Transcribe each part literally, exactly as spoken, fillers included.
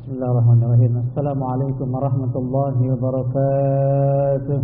Bismillahirrahmanirrahim. Assalamualaikum warahmatullahi wabarakatuh.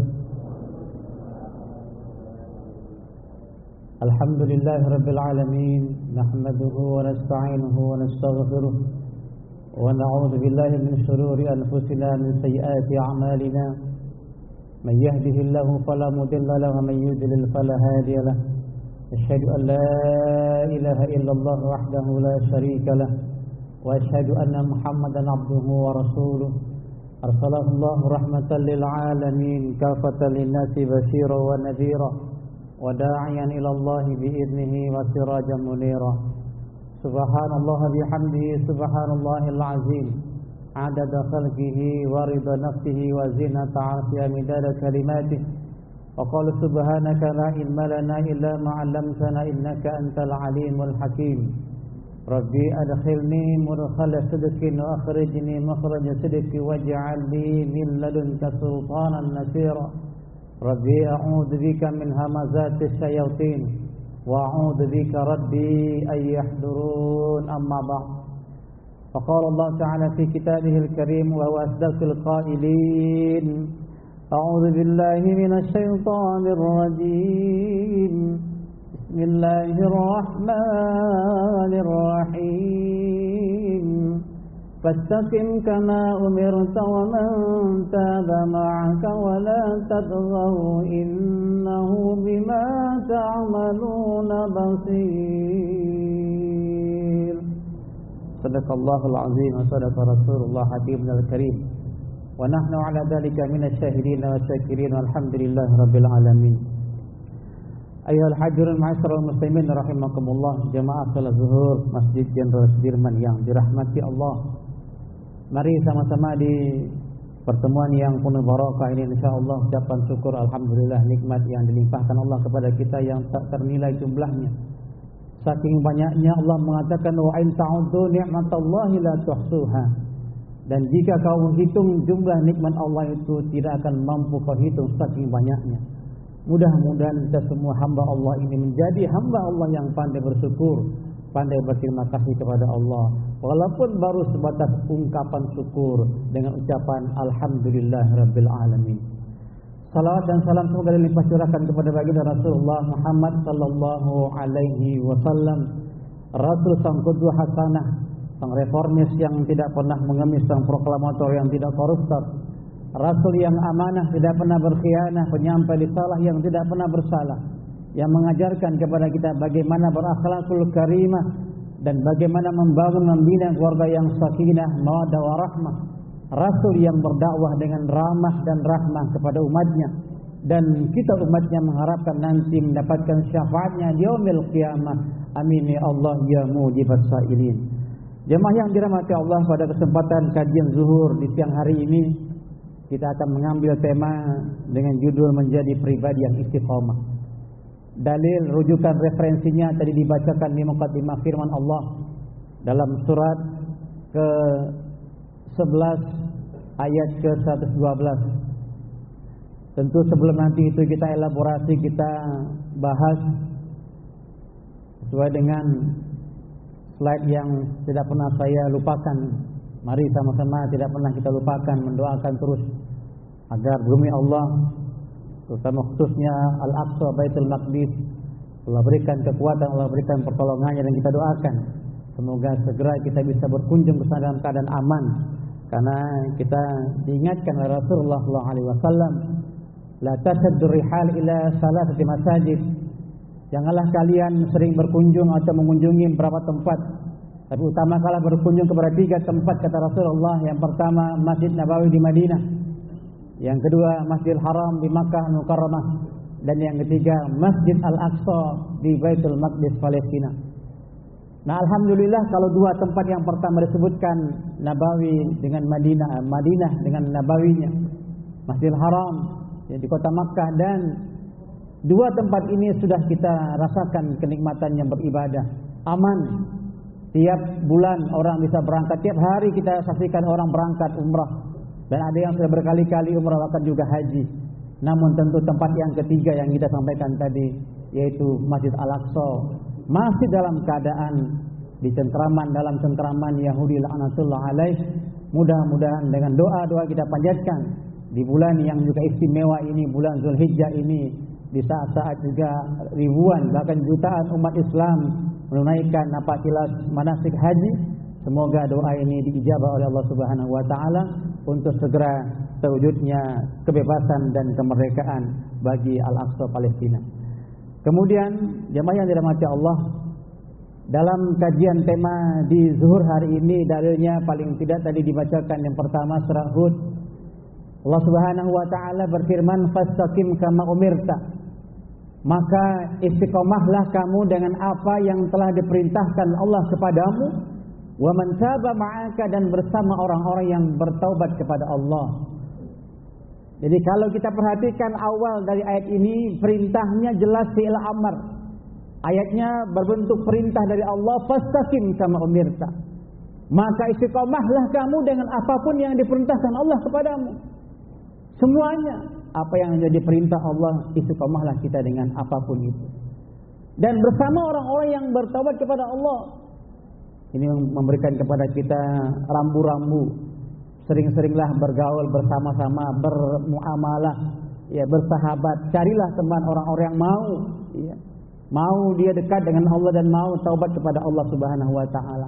Alhamdulillahirabbil alamin, nahmaduhu wa nasta'inuhu wa nastaghfiruh wa na'udzu billahi min shururi anfusina min sayyiati a'malina. Man yahdihillahu fala mudilla lahu wa man yudlil fala hadiya lahu. Asyhadu an la ilaha illallah wahdahu la syarika lahu wa asyhadu anna Muhammadan abduhu wa rasuluh. Arsalahu Allah rahmatan lil alamin, kafatan lin-nasi basyira wa nadhira wa da'iyan ila Allah bi idnihi wa sirajan munira. Subhanallah bihamdihi, subhanallahil azim, adada khalqihi wa rida nafsihi wa zinata 'arshihi midada kalimatihi. Wa qala subhanaka la ilma lana illa ma 'allamtana innaka antal alimul hakim. Rabbi adkhilni mudkhala sidqin wa akhrijni makhraja sidqin waj'al li min ladunka sultanan nasira. Rabbi a'udzu bika min hamazatis syayatin wa a'udzu bika rabbi ay yahdurun. Amma ba'd. Faqala Allah ta'ala fi kitabihil karim wa huwa asdaqul qailin. A'udzu billahi minasy syaithanir rajim. Bismillahirrahmanirrahim. Fastaqim kama umirta wa man taba ma'aka wa la tadghaw innahu bima ta'maluna basir. Sadaqallahul azim wa sadaqa rasulullah habibul karim. Wa nahnu ala dhalika minasy syahidin wa syakirin walhamdulillahi rabbil alamin. Ayuhal hadirin ma'asyiral muslimin rahimakumullah, jamaah salat zuhur Masjid Jenderal Sudirman yang dirahmati Allah. Mari sama-sama di pertemuan yang penuh barakah ini insyaallah ucapan syukur alhamdulillah nikmat yang dilimpahkan Allah kepada kita yang tak ternilai jumlahnya. Saking banyaknya Allah mengatakan wa in ta'uddu ni'matallahi la tuhsuha. Dan jika kau hitung jumlah nikmat Allah itu tidak akan mampu kau hitung saking banyaknya. Mudah-mudahan kita semua hamba Allah ini menjadi hamba Allah yang pandai bersyukur, pandai berterima kasih kepada Allah, walaupun baru sebatas ungkapan syukur dengan ucapan alhamdulillah rabbil alamin. Salawat dan salam semoga dilimpah curahkan kepada baginda Rasulullah Muhammad sallallahu alaihi wasallam, Rasul sang qudwah hasanah, sang reformis yang tidak pernah mengemis, sang proklamator yang tidak koruptor, Rasul yang amanah, tidak pernah berkhianah, penyampai risalah yang tidak pernah bersalah, yang mengajarkan kepada kita bagaimana berakhlakul karimah dan bagaimana membangun membina keluarga yang sakinah, mawaddah warahmah. Rasul yang berdakwah dengan ramah dan rahmah kepada umatnya, dan kita umatnya mengharapkan nanti mendapatkan syafaatnya di yaumil qiyamah. Amin ya Allah ya mujibas sailin. Jemaah yang dirahmati Allah, pada kesempatan kajian zuhur di siang hari ini kita akan mengambil tema dengan judul menjadi pribadi yang istiqomah. Dalil rujukan referensinya tadi dibacakan di muqaddimah firman Allah dalam surat ke sebelas ayat ke seratus dua belas. Tentu sebelum nanti itu kita elaborasi, kita bahas sesuai dengan slide yang tidak pernah saya lupakan. Mari sama-sama tidak pernah kita lupakan mendoakan terus agar bumi Allah, terutama khususnya Al-Aqsa Baitul Maqdis, Allah berikan kekuatan, Allah berikan pertolongannya, dan kita doakan semoga segera kita bisa berkunjung ke sana dalam keadaan aman. Karena kita diingatkan oleh Rasulullah sallallahu alaihi wasallam, la tashaddu rihal ila salasati masajid. Janganlah kalian sering berkunjung atau mengunjungi beberapa tempat, tapi utamakanlah berkunjung kepada tiga tempat, kata Rasulullah. Yang pertama Masjid Nabawi di Madinah, yang kedua Masjidil Haram di Makkah Al-Mukarramah, dan yang ketiga Masjid Al-Aqsa di Baitul Maqdis Palestina. Nah, alhamdulillah kalau dua tempat yang pertama disebutkan Nabawi dengan Madinah, Madinah dengan Nabawinya, Masjidil Haram di kota Makkah, dan dua tempat ini sudah kita rasakan kenikmatannya beribadah, aman. Tiap bulan orang bisa berangkat, tiap hari kita saksikan orang berangkat umrah, dan ada yang sudah berkali-kali umrah bahkan juga haji. Namun tentu tempat yang ketiga yang kita sampaikan tadi, yaitu Masjid Al-Aqsa, masih dalam keadaan di cengkraman, dalam cengkraman Yahudi laknatullah alaih, mudah-mudahan dengan doa-doa kita panjatkan di bulan yang juga istimewa ini, bulan Zulhijjah ini, di saat-saat juga ribuan bahkan jutaan umat Islam menunaikan nafakilas manasik haji, semoga doa ini diijabah oleh Allah Subhanahu wa taala untuk segera terwujudnya kebebasan dan kemerdekaan bagi Al-Aqsa Palestina. Kemudian jemaah yang dirahmati Allah, dalam kajian tema di zuhur hari ini dalilnya paling tidak tadi dibacakan yang pertama surah Hud. Allah Subhanahu wa taala berfirman, "Fastaqim kama umirta." Maka istiqomahlah kamu dengan apa yang telah diperintahkan Allah kepadamu, wa man taba ma'aka, dan bersama orang-orang yang bertaubat kepada Allah. Jadi kalau kita perhatikan awal dari ayat ini, perintahnya jelas fi'il amr. Ayatnya berbentuk perintah dari Allah, fastaqim kama umirta. Maka istiqomahlah kamu dengan apapun yang diperintahkan Allah kepadamu. Semuanya apa yang menjadi perintah Allah, istiqomahlah kita dengan apapun itu. Dan bersama orang-orang yang bertaubat kepada Allah. Ini memberikan kepada kita rambu-rambu. Sering-seringlah bergaul bersama-sama, bermuamalah, ya, bersahabat. Carilah teman orang-orang yang mau, ya, mau dia dekat dengan Allah dan mau taubat kepada Allah Subhanahu wa taala.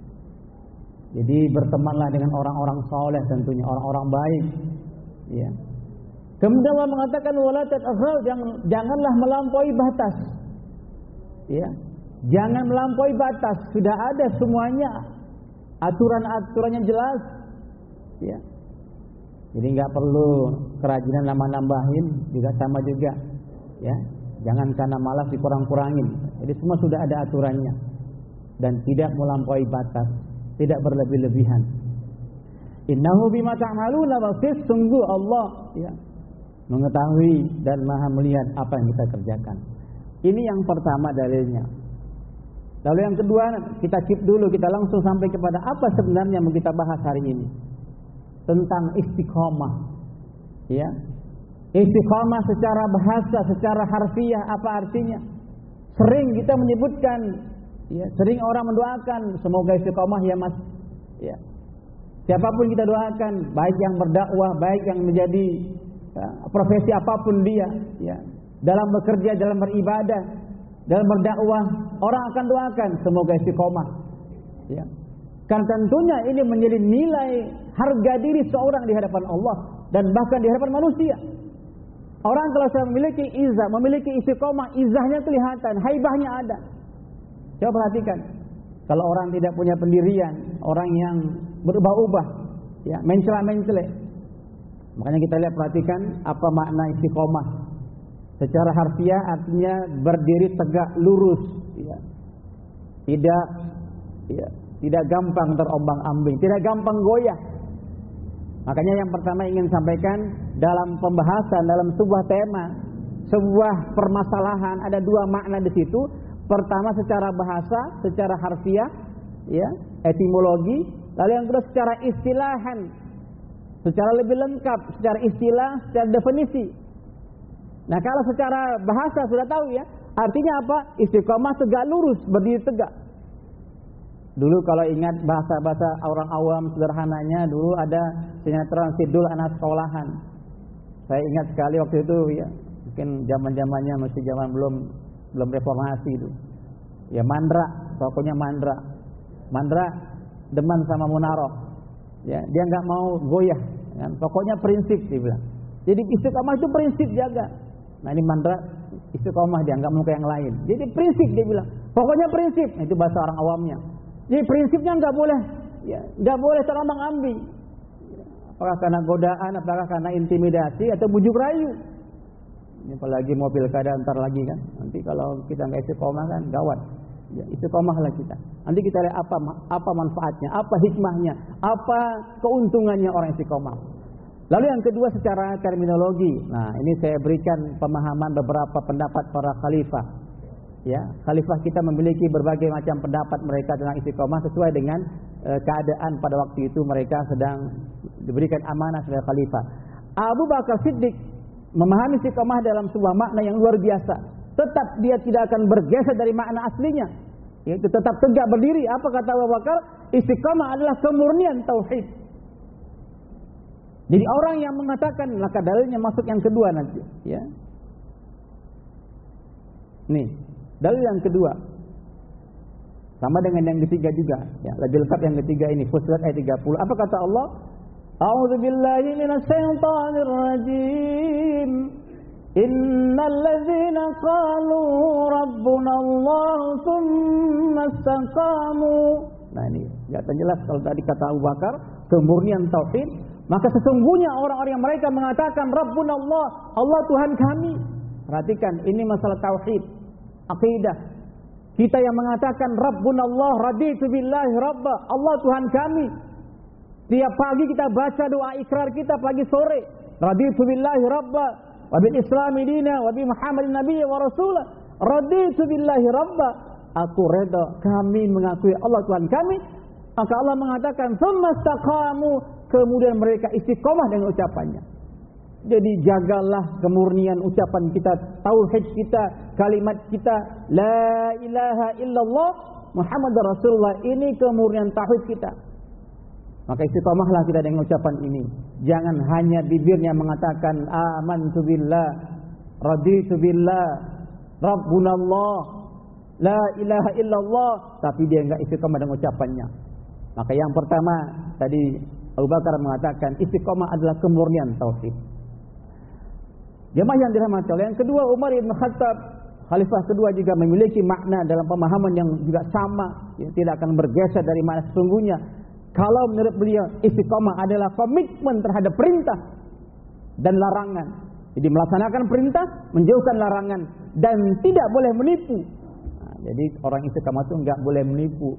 Jadi bertemanlah dengan orang-orang saleh, tentunya orang-orang baik, ya. Kemudian Allah mengatakan wala tataghaw, janganlah melampaui batas. Ya. Jangan melampaui batas, sudah ada semuanya. Aturan-aturannya jelas. Ya. Jadi enggak perlu kerajinan nambah-nambahin, juga sama juga. Ya. Jangan karena malas dikurang-kurangin. Jadi semua sudah ada aturannya. Dan tidak melampaui batas, tidak berlebih-lebihan. Innahu bima ta'maluna basir, sungguh Allah, ya, mengetahui dan maha melihat apa yang kita kerjakan. Ini yang pertama dalilnya. Lalu yang kedua, kita skip dulu, kita langsung sampai kepada apa sebenarnya yang mau kita bahas hari ini. Tentang istiqomah. Ya. Istiqomah secara bahasa, secara harfiah apa artinya? Sering kita menyebutkan, ya, sering orang mendoakan semoga istiqomah ya Mas. Ya. Siapapun kita doakan, baik yang berdakwah, baik yang menjadi ya, profesi apapun dia, ya, dalam bekerja, dalam beribadah, dalam berdakwah, orang akan doakan semoga istiqomah. Ya. Kan tentunya ini menjadi nilai harga diri seorang di hadapan Allah dan bahkan di hadapan manusia. Orang kalau saya memiliki izah, memiliki istiqomah, izahnya kelihatan, haibahnya ada. Coba perhatikan, kalau orang tidak punya pendirian, orang yang berubah-ubah, ya, mencela-mencela. Makanya kita lihat, perhatikan apa makna istiqomah. Secara harfiah artinya berdiri tegak lurus, ya. Tidak, ya, tidak gampang terombang-ambing, tidak gampang goyah. Makanya yang pertama ingin sampaikan dalam pembahasan dalam sebuah tema, sebuah permasalahan, ada dua makna di situ. Pertama secara bahasa, secara harfiah, ya, etimologi. Lalu yang kedua secara istilahan, secara lebih lengkap, secara istilah, secara definisi. Nah kalau secara bahasa sudah tahu ya, artinya apa? Istiqomah tegak lurus, berdiri tegak. Dulu kalau ingat bahasa-bahasa orang awam sederhananya, dulu ada sinetron Sidul Anak Sekolahan. Saya ingat sekali waktu itu, ya, mungkin zaman-zamannya masih zaman belum belum reformasi itu. Ya Mandra, pokoknya Mandra. Mandra deman sama Munaroh. Ya, dia enggak mau goyah, kan? Pokoknya prinsip dia bilang. Jadi istiqomah itu prinsip jaga. Nah ini Mandra istiqomah, dia enggak mau ke yang lain. Jadi prinsip dia bilang. Pokoknya prinsip, nah, itu bahasa orang awamnya. Jadi prinsipnya enggak boleh, ya, enggak boleh terombang-ambing. Apakah karena godaan, apakah karena intimidasi atau bujuk rayu. Ini apalagi mau pilkada ntar lagi kan. Nanti kalau kita enggak istiqomah kan gawat. Ya, istiqomahlah kita. Nanti kita lihat apa apa manfaatnya, apa hikmahnya, apa keuntungannya orang istiqomah. Lalu yang kedua secara terminologi. Nah, ini saya berikan pemahaman beberapa pendapat para khalifah. Ya, khalifah kita memiliki berbagai macam pendapat mereka tentang istiqomah sesuai dengan e, keadaan pada waktu itu mereka sedang diberikan amanah sebagai khalifah. Abu Bakar Siddiq memahami istiqomah dalam sebuah makna yang luar biasa. Tetap dia tidak akan bergeser dari makna aslinya. Yaitu tetap tegak berdiri. Apa kata Abu Bakar? Istiqomah adalah kemurnian tauhid. Jadi orang yang mengatakan, maka dalilnya masuk yang kedua nanti, ya. Nih, dalil yang kedua. Sama dengan yang ketiga juga, ya. Lebih lengkap yang ketiga ini, Fussilat ayat tiga puluh. Apa kata Allah? A'udzu billahi minasy syaithanir rajim. Innal ladzina qalu rabbuna Allah tsumma istaqamu. Nah, ini kelihatan jelas kalau tadi kata Abu Bakar, kemurnian tauhid. Maka sesungguhnya orang-orang yang mereka mengatakan Rabbuna Allah, Allah Tuhan kami. Perhatikan, ini masalah tauhid, akidah. Kita yang mengatakan Rabbuna Allah, raditu billahi rabba, Allah Tuhan kami. Tiap pagi kita baca doa ikrar kita pagi sore, raditu billahi rabba, wa bil islami dina, wa bi Muhammadin nabiyya wa rasulah. Raditu billahi rabba, aku reda, kami mengakui Allah Tuhan kami. Maka Allah mengatakan tsumma istaqamu, kemudian mereka istiqomah dengan ucapannya. Jadi jagalah kemurnian ucapan kita, tauhid kita, kalimat kita, la ilaha illallah Muhammadur Rasulullah, ini kemurnian tauhid kita. Maka istiqomahlah kita dengan ucapan ini. Jangan hanya bibirnya mengatakan amantu billah, raditu billah, rabbunallah, la ilaha illallah, tapi dia enggak istiqomah dengan ucapannya. Maka yang pertama tadi Abu Bakar mengatakan istiqomah adalah kemurnian tauhid. Jemaah yang dirahmati Allah. Yang kedua, Umar bin Khattab, khalifah kedua, juga memiliki makna dalam pemahaman yang juga sama, ya, tidak akan bergeser dari makna sesungguhnya. Kalau menurut beliau istiqomah adalah komitmen terhadap perintah dan larangan. Jadi melaksanakan perintah, menjauhkan larangan, dan tidak boleh menipu. Nah, jadi orang istiqomah itu enggak boleh menipu.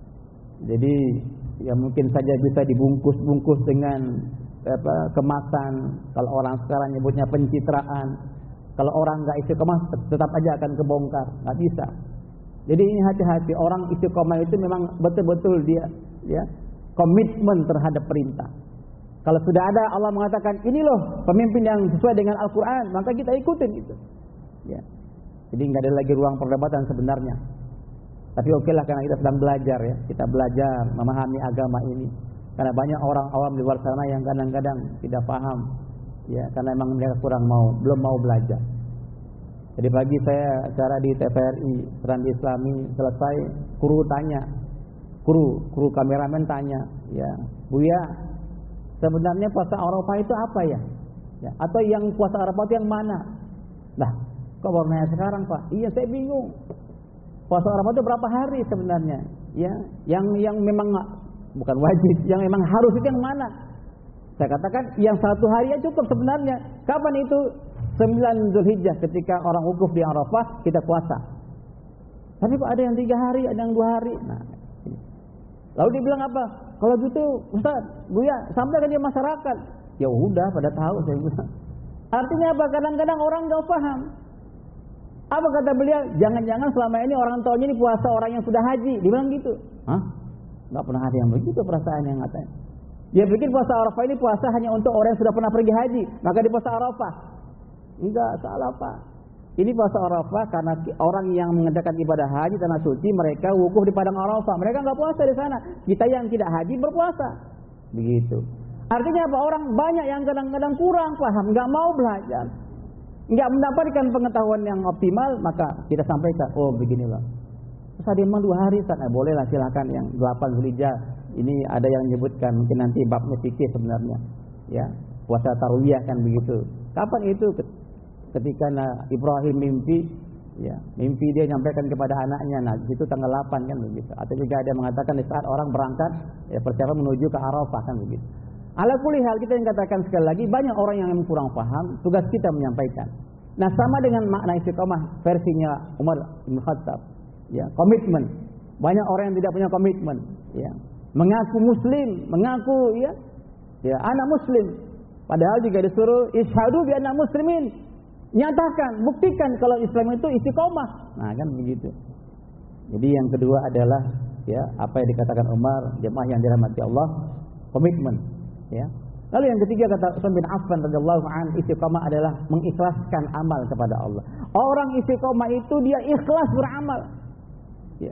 Jadi ya mungkin saja bisa dibungkus-bungkus dengan apa, kemasan. Kalau orang sekarang nyebutnya pencitraan. Kalau orang enggak istiqomah tetap aja akan kebongkar, enggak bisa. Jadi ini hati-hati, orang istiqomah itu memang betul-betul dia ya komitmen terhadap perintah. Kalau sudah ada Allah mengatakan ini loh pemimpin yang sesuai dengan Al-Qur'an, maka kita ikutin itu. Ya. Jadi enggak ada lagi ruang perdebatan sebenarnya. Tapi oke lah, karena kita sedang belajar ya, kita belajar memahami agama ini. Karena banyak orang awam di luar sana yang kadang-kadang tidak paham, ya, karena memang mereka kurang mau, belum mau belajar. Jadi pagi saya acara di T V R I, Serambi Islami, selesai, guru tanya, guru, guru kameramen tanya, ya, Buya, sebenarnya puasa Arafah itu apa ya? Ya, atau yang puasa Arafah itu yang mana? Nah, kok baru nanya sekarang Pak? Iya, saya bingung. Puasa Arafah itu berapa hari sebenarnya? Ya, yang yang memang bukan wajib, yang memang harus itu yang mana? Saya katakan yang satu hari ya cukup sebenarnya. Kapan itu? sembilan Zulhijjah, ketika orang wukuf di Arafah kita puasa. Tapi kok ada yang tiga hari, ada yang dua hari. Nah, lalu dia bilang apa? Kalau gitu, Ustaz, Buya, sampaikan dia masyarakat. Ya udah, pada tahu saya bilang. Artinya apa? Kadang-kadang orang enggak paham. Apa kata beliau? Jangan-jangan selama ini orang tahunya ini puasa orang yang sudah haji. Dia bilang gitu. Hah? Enggak pernah ada yang begitu perasaan yang katanya. Dia pikir puasa Arafah ini puasa hanya untuk orang yang sudah pernah pergi haji, maka di puasa Arafah. Enggak, salah Pak. Ini puasa Arafah karena orang yang mengadakan ibadah haji tanah suci, mereka wukuf di padang Arafah. Mereka enggak puasa di sana. Kita yang tidak haji berpuasa. Begitu. Artinya apa? Orang banyak yang kadang-kadang kurang paham, enggak mau belajar, enggak mendapatkan pengetahuan yang optimal, maka kita sampaikan, oh beginilah. Terus ada yang dua hari, Ustaz, eh, boleh lah silakan yang delapan Zulhijjah. Ini ada yang menyebutkan, mungkin nanti babnya fikih sebenarnya. Ya, puasa tarwiyah kan begitu. Kapan itu? Ketika Ibrahim mimpi, ya, mimpi dia nyampaikan kepada anaknya. Nah, di situ tanggal delapan kan begitu. Atau juga ada yang mengatakan di saat orang berangkat, ya persiapan menuju ke Arafah kan begitu. Ala kulli hal, kita yang katakan sekali lagi, banyak orang yang kurang paham, tugas kita menyampaikan. Nah, sama dengan makna istiqomah versinya Umar bin Khattab, ya, komitmen. Banyak orang yang tidak punya komitmen, ya. Mengaku muslim, mengaku ya, ya anak muslim, padahal juga disuruh isyhadu bi anna muslimin. Nyatakan, buktikan kalau Islam itu istiqomah. Nah, kan begitu. Jadi yang kedua adalah ya, apa yang dikatakan Umar, jemaah yang dirahmati Allah, komitmen. Ya. Lalu yang ketiga kata Utsman bin Affan radhiyallahu anhu, istiqamah adalah mengikhlaskan amal kepada Allah. Orang istiqamah itu dia ikhlas beramal. Ya.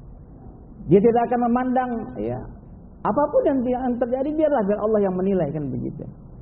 Dia tidak akan memandang ya apapun yang, yang terjadi, biarlah biar Allah yang menilai kan begitu.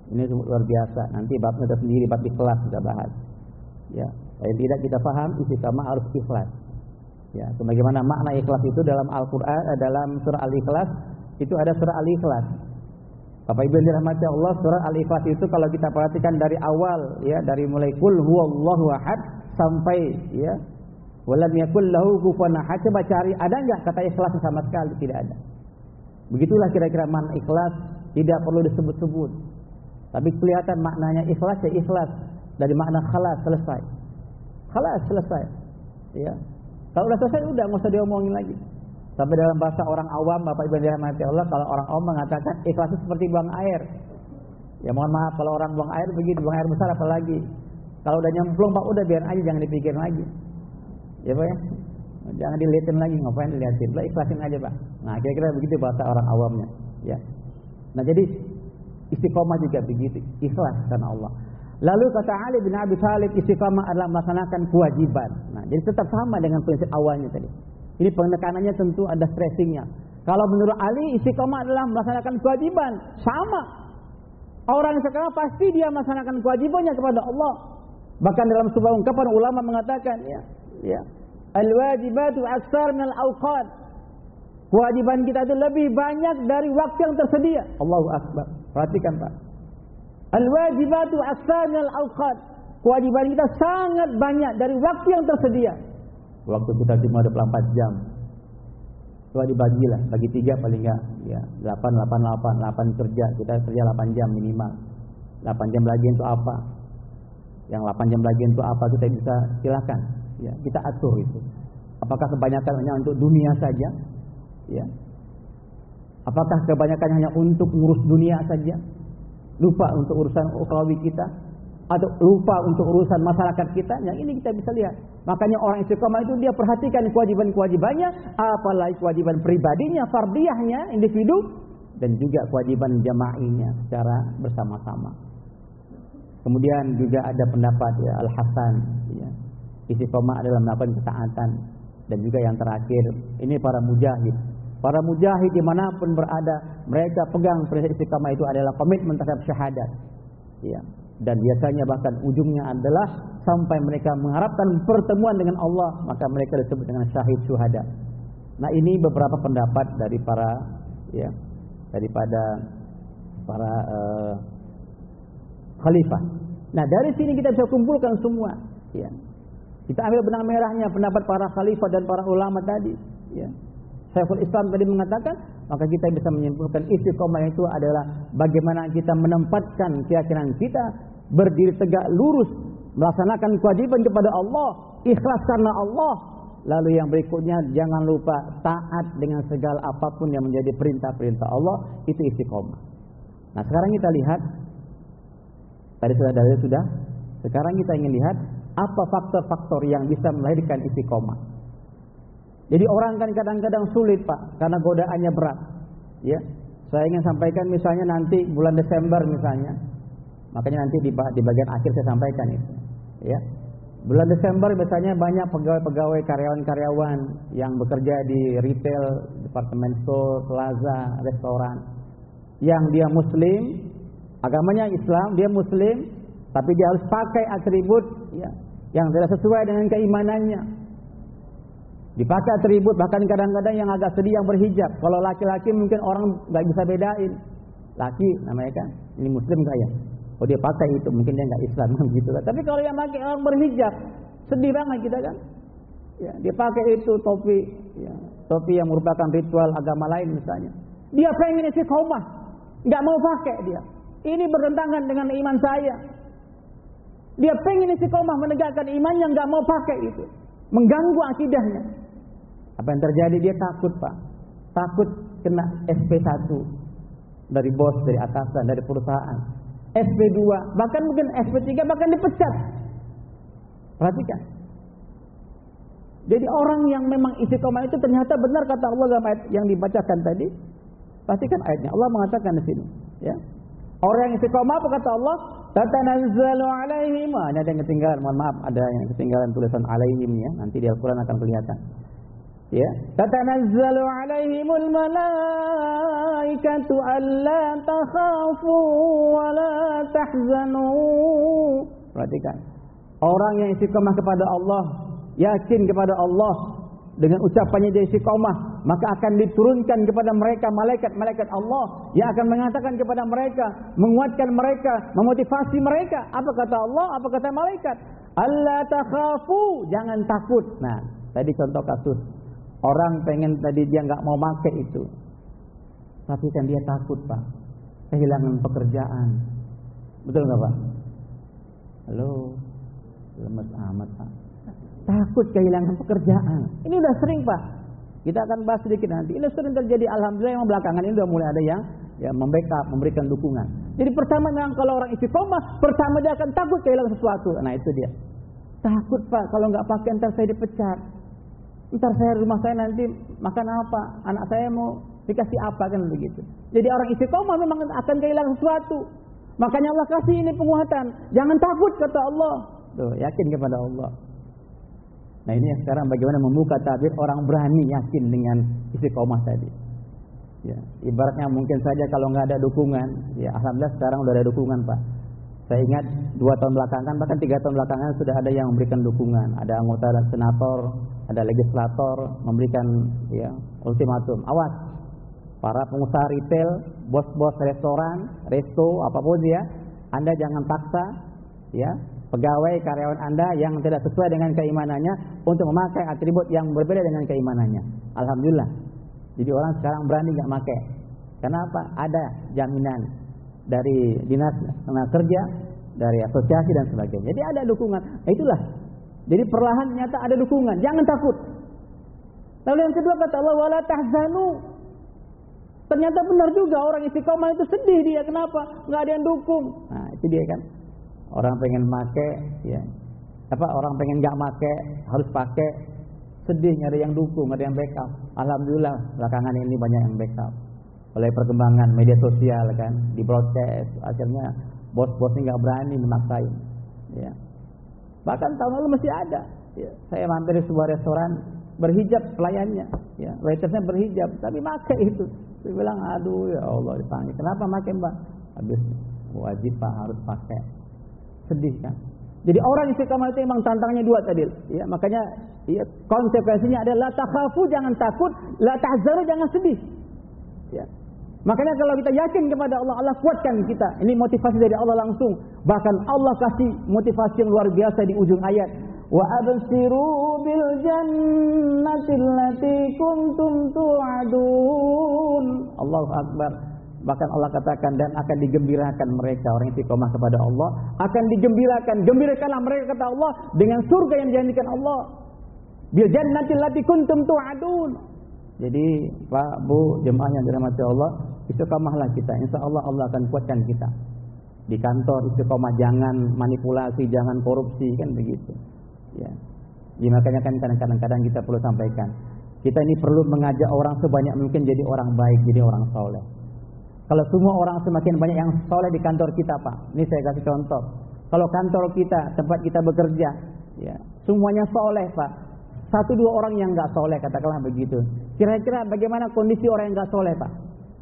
Ini luar biasa. Nanti babnya tersendiri, bab ikhlas kita bahas. Ya, paling tidak kita paham istiqamah harus ikhlas. Ya, sebagaimana makna ikhlas itu dalam Al-Qur'an, dalam surah Al-Ikhlas itu ada surah Al-Ikhlas. Bapak Ibu yang dirahmati Allah, surah Al-Ikhlas itu kalau kita perhatikan dari awal ya, dari mulai kul huwallahu ahad sampai ya walam yakul lahu kufuwan ahad, coba cari ada enggak kata ikhlas sama sekali? Tidak ada. Begitulah kira-kira makna ikhlas, tidak perlu disebut-sebut. Tapi kelihatan maknanya ikhlas ya ikhlas dari makna khalas, selesai. Khalas, selesai. Ya. Kalau udah selesai udah enggak usah diomongin lagi. Sampai dalam bahasa orang awam, Bapak Ibu yang dirahmati Allah, kalau orang awam mengatakan ikhlas itu seperti buang air. Ya mohon maaf kalau orang buang air begitu, buang air besar apalagi. Kalau udah nyemplung Pak udah biar aja, jangan dipikirin lagi. Ya Pak ya. Jangan dilihatin lagi, ngapain dilihatin? Lah ikhlasin aja Pak. Nah, kira-kira begitu bahasa orang awamnya, ya. Nah, jadi istiqomah juga begitu, ikhlas karena Allah. Lalu kata Ali bin Abi Thalib, istiqamah adalah melaksanakan kewajiban. Nah, jadi tetap sama dengan prinsip awalnya tadi. Ini penekanannya tentu ada stressingnya. Kalau menurut Ali, istiqomah adalah melaksanakan kewajiban. Sama. Orang yang sekarang pasti dia melaksanakan kewajibannya kepada Allah. Bahkan dalam sebuah ungkapan ulama mengatakan, ya, ya, al-wajibatu aksar minal awqat. Kewajiban kita itu lebih banyak dari waktu yang tersedia. Allahu Akbar. Perhatikan Pak. Al-wajibatu aksar minal awqat. Kewajiban kita sangat banyak dari waktu yang tersedia. Waktu kita cuma dua puluh empat jam. Coba dibagilah, bagi tiga paling enggak ya, delapan, delapan, delapan, delapan kerja, kita kerja delapan jam minimal. delapan jam lagi untuk apa? Yang delapan jam lagi untuk apa kita bisa silakan ya, kita atur itu. Apakah kebanyakan hanya untuk dunia saja? Ya. Apakah kebanyakan hanya untuk ngurus dunia saja? Lupa untuk urusan ukhrawi kita? Atau lupa untuk urusan masyarakat kita? Yang ini kita bisa lihat. Makanya orang istiqomah itu dia perhatikan kewajiban-kewajibannya, apalagi kewajiban pribadinya, fardiyahnya, individu, dan juga kewajiban jama'inya secara bersama-sama. Kemudian juga ada pendapat ya, Al-Hasan ya, istiqomah adalah melakukan ketaatan. Dan juga yang terakhir, ini para mujahid. Para mujahid dimanapun berada, mereka pegang prinsip istiqomah itu adalah komitmen terhadap syahadat. Ya. Dan biasanya bahkan ujungnya adalah sampai mereka mengharapkan pertemuan dengan Allah, maka mereka disebut dengan syahid syuhada. Nah, ini beberapa pendapat dari para ya, daripada para uh, khalifah. Nah, dari sini kita bisa kumpulkan semua, ya. Kita ambil benang merahnya pendapat para khalifah dan para ulama tadi, ya. Syekhul Islam tadi mengatakan, maka kita bisa menyimpulkan istiqomah itu adalah bagaimana kita menempatkan keyakinan kita berdiri tegak lurus, melaksanakan kewajiban kepada Allah, ikhlas karena Allah. Lalu yang berikutnya jangan lupa taat dengan segala apapun yang menjadi perintah-perintah Allah, itu istiqomah. Nah, sekarang kita lihat, tadi sudah dari sudah, sekarang kita ingin lihat apa faktor-faktor yang bisa melahirkan istiqomah. Jadi orang kan kadang-kadang sulit Pak, karena godaannya berat. Ya, saya ingin sampaikan misalnya nanti bulan Desember misalnya, makanya nanti di, di bagian akhir saya sampaikan itu. Ya, bulan Desember misalnya banyak pegawai-pegawai karyawan-karyawan yang bekerja di retail, department store, plaza, restoran, yang dia Muslim, agamanya Islam, dia Muslim, tapi dia harus pakai atribut ya, yang tidak sesuai dengan keimanannya. Dipakai atribut, bahkan kadang-kadang yang agak sedih yang berhijab. Kalau laki-laki mungkin orang nggak bisa bedain. Laki namanya kan, ini Muslim nggak ya? Oh dia pakai itu, mungkin dia nggak Islam gitu kan. Tapi kalau yang pakai orang berhijab, sedih banget kita kan. Ya, dia pakai itu topi, ya, topi yang merupakan ritual agama lain misalnya. Dia pengen istiqomah, nggak mau pakai dia. Ini bertentangan dengan iman saya. Dia pengen istiqomah menegakkan iman yang nggak mau pakai itu, mengganggu akidahnya. Apa yang terjadi? Dia takut Pak, takut kena S P satu dari bos, dari atasan, dari perusahaan, S P dua, bahkan mungkin S P tiga, bahkan dipecat. Perhatikan. Jadi orang yang memang istiqomah itu ternyata benar kata Allah dalam ayat yang dibacakan tadi. Pastikan ayatnya. Allah mengatakan di sini, ya. Orang yang istiqomah apa kata Allah? Tatanazzalu alaihim. Ini ada yang ketinggalan, mohon maaf, ada yang ketinggalan tulisan alaihim ya. Nanti di Al-Qur'an akan kelihatan. Ya, tatanazzalu alaihimul malaikatu alla takhafu wa la tahzanu. Perhatikan. Orang yang istiqomah kepada Allah, yakin kepada Allah, dengan ucapannya dia istiqomah, maka akan diturunkan kepada mereka malaikat-malaikat Allah yang akan mengatakan kepada mereka, menguatkan mereka, memotivasi mereka. Apa kata Allah? Apa kata malaikat? Alla takhafu, jangan takut. Nah, tadi contoh kasus orang pengen tadi dia nggak mau pakai itu, tapi kan dia takut Pak, kehilangan pekerjaan. Betul nggak Pak? Halo, lemes amat Pak. Takut kehilangan pekerjaan. Ini udah sering Pak. Kita akan bahas sedikit nanti. Ini sering terjadi. Alhamdulillah yang belakangan ini udah mulai ada yang ya membackup, memberikan dukungan. Jadi pertama memang kalau orang istiqomah, pertama dia akan takut kehilangan sesuatu. Nah itu dia. Takut Pak, kalau nggak pakai ntar saya dipecat. Ntar saya rumah saya nanti makan apa? Anak saya mau dikasih apa kan begitu. Jadi orang istiqomah memang akan kehilangan sesuatu. Makanya Allah kasih ini penguatan. Jangan takut kata Allah. Tuh, yakin kepada Allah. Nah ini yang sekarang bagaimana membuka tabir orang berani yakin dengan istiqomah tadi. Ya, ibaratnya mungkin saja kalau nggak ada dukungan, ya alhamdulillah sekarang udah ada dukungan Pak. Saya ingat dua tahun belakangan, bahkan tiga tahun belakangan sudah ada yang memberikan dukungan. Ada anggota senator, ada legislator memberikan ya ultimatum. Awas, para pengusaha retail, bos-bos restoran, resto, apapun ya, Anda jangan paksa ya pegawai karyawan Anda yang tidak sesuai dengan keimanannya untuk memakai atribut yang berbeda dengan keimanannya. Alhamdulillah. Jadi orang sekarang berani nggak pakai. Kenapa? Ada jaminan dari dinas tenaga kerja, dari asosiasi dan sebagainya. Jadi ada dukungan. Nah, itulah. Jadi perlahan ternyata ada dukungan. Jangan takut. Lalu yang kedua kata Allah, wala tahzanu. Ternyata benar juga orang istiqomah itu sedih dia. Kenapa? Nggak ada yang dukung. Nah, itu dia kan. Orang pengen pakai, ya. Apa orang pengen nggak pakai, harus pakai. Sedih, nggak ada yang dukung, nggak ada yang backup. Alhamdulillah belakangan ini banyak yang backup. Oleh perkembangan media sosial kan, di broadcast, akhirnya bos-bos ini nggak berani memaksain. Ya. Bahkan tahun lalu masih ada. Ya. Saya mampir di sebuah restoran berhijab pelayannya, ya. Waitersnya berhijab, tapi pakai itu. Saya bilang, aduh ya Allah dipanggil. Kenapa pakai Mbak? Habis wajib Pak harus pakai. Sedih kan? Jadi orang istiqomah itu memang tantangannya dua tadi. Ya, makanya ya, konsekuensinya adalah la takhafu, jangan takut, la tahzanu, jangan sedih. Ya. Makanya kalau kita yakin kepada Allah, Allah kuatkan kita. Ini motivasi dari Allah langsung. Bahkan Allah kasih motivasi yang luar biasa di ujung ayat. Wa absiru bil jannati allati kuntum tu'adun. Allahu akbar. Bahkan Allah katakan dan akan digembirakan mereka orang istiqomah kepada Allah, akan digembirakan, gembirakanlah mereka kata Allah dengan surga yang dijanjikan Allah. Bil jannati allati kuntum tu'adun. Jadi Pak, Bu, jemaah yang dirahmati Allah, istiqomahlah kita. Insya Allah Allah akan kuatkan kita. Di kantor istiqomah, jangan manipulasi, jangan korupsi, kan begitu. Ya. Jadi makanya kan kadang-kadang kita perlu sampaikan. Kita ini perlu mengajak orang sebanyak mungkin jadi orang baik, jadi orang soleh. Kalau semua orang semakin banyak yang soleh di kantor kita Pak, ini saya kasih contoh. Kalau kantor kita, tempat kita bekerja, ya, semuanya soleh Pak. Satu dua orang yang nggak soleh, katakanlah begitu. Kira-kira bagaimana kondisi orang yang nggak soleh Pak?